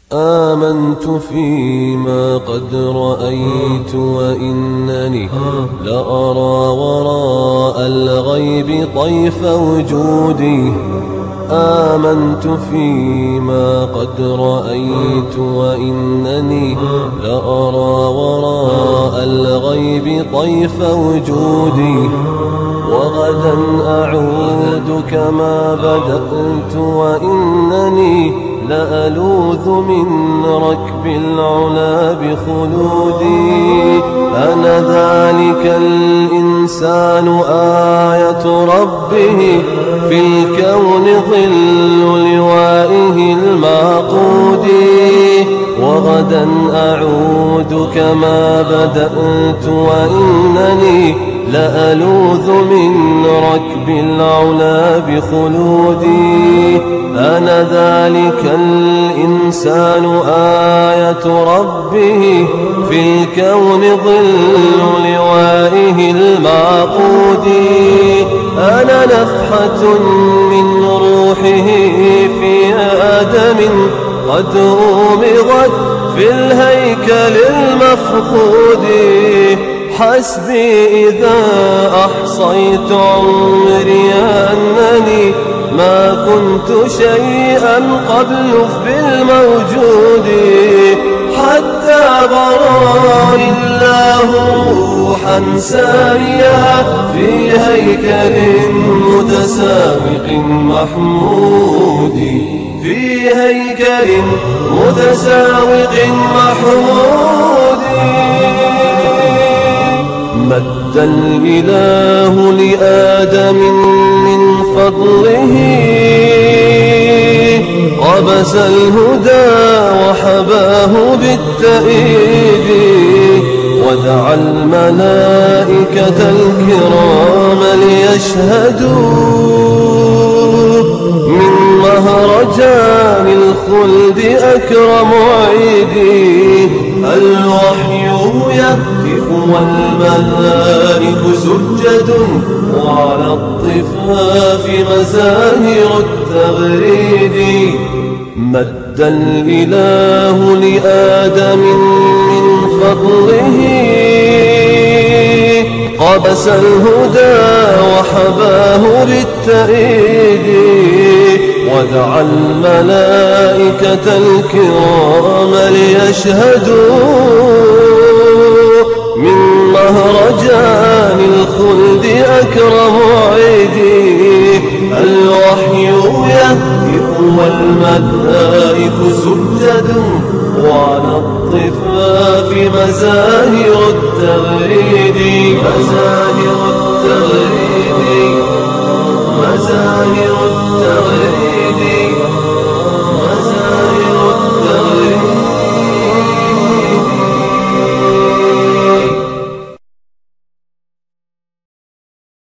آمنت فيما قد رأيت وإنني لأرى وراء الغيب طيف وجودي. آمنت فيما قد رأيت وإنني لأرى وراء الغيب طيف وجودي. وغدا أعود كما بدأت وإنني لألوذ من ركب العلا بخلودي. أنا ذلك الإنسان آية ربه في الكون ظل لوائه المعقود. وغدا أعود كما بدأت وإنني لألوذ من ركب العلا بخلودي. أنا ذلك الإنسان آية ربه في الكون ظل لوائه المعقود. أنا نفحة من روحه في آدم قد أومضت في الهيكل المفقود. حسبي إذا أحصيت عمري أنني ما كنت شيئا قبل بالموجود. حتى براني الله روحا ساريا في هيكل متسابق محمود. في هيكل متساوق محمود. مد الإله لآدم من فضله قبس الهدى وحباه بالتأييد. ودعا الملائكة الكرام ليشهدوا من مهرجان الخلد أكرم عيدي. الوحي يهتف والملائك سجد وعلى الضفاف مزاهر التغريد. مد الإله لآدم من فضله قبس الهدى وحباه بالتأييد. ودعا الملائكة الكرام ليشهدوا من مهرجان الخلد أكرم عيدي. الوحي يهتف والملائك سجد وعلى الضفاف مزاهر التغريد.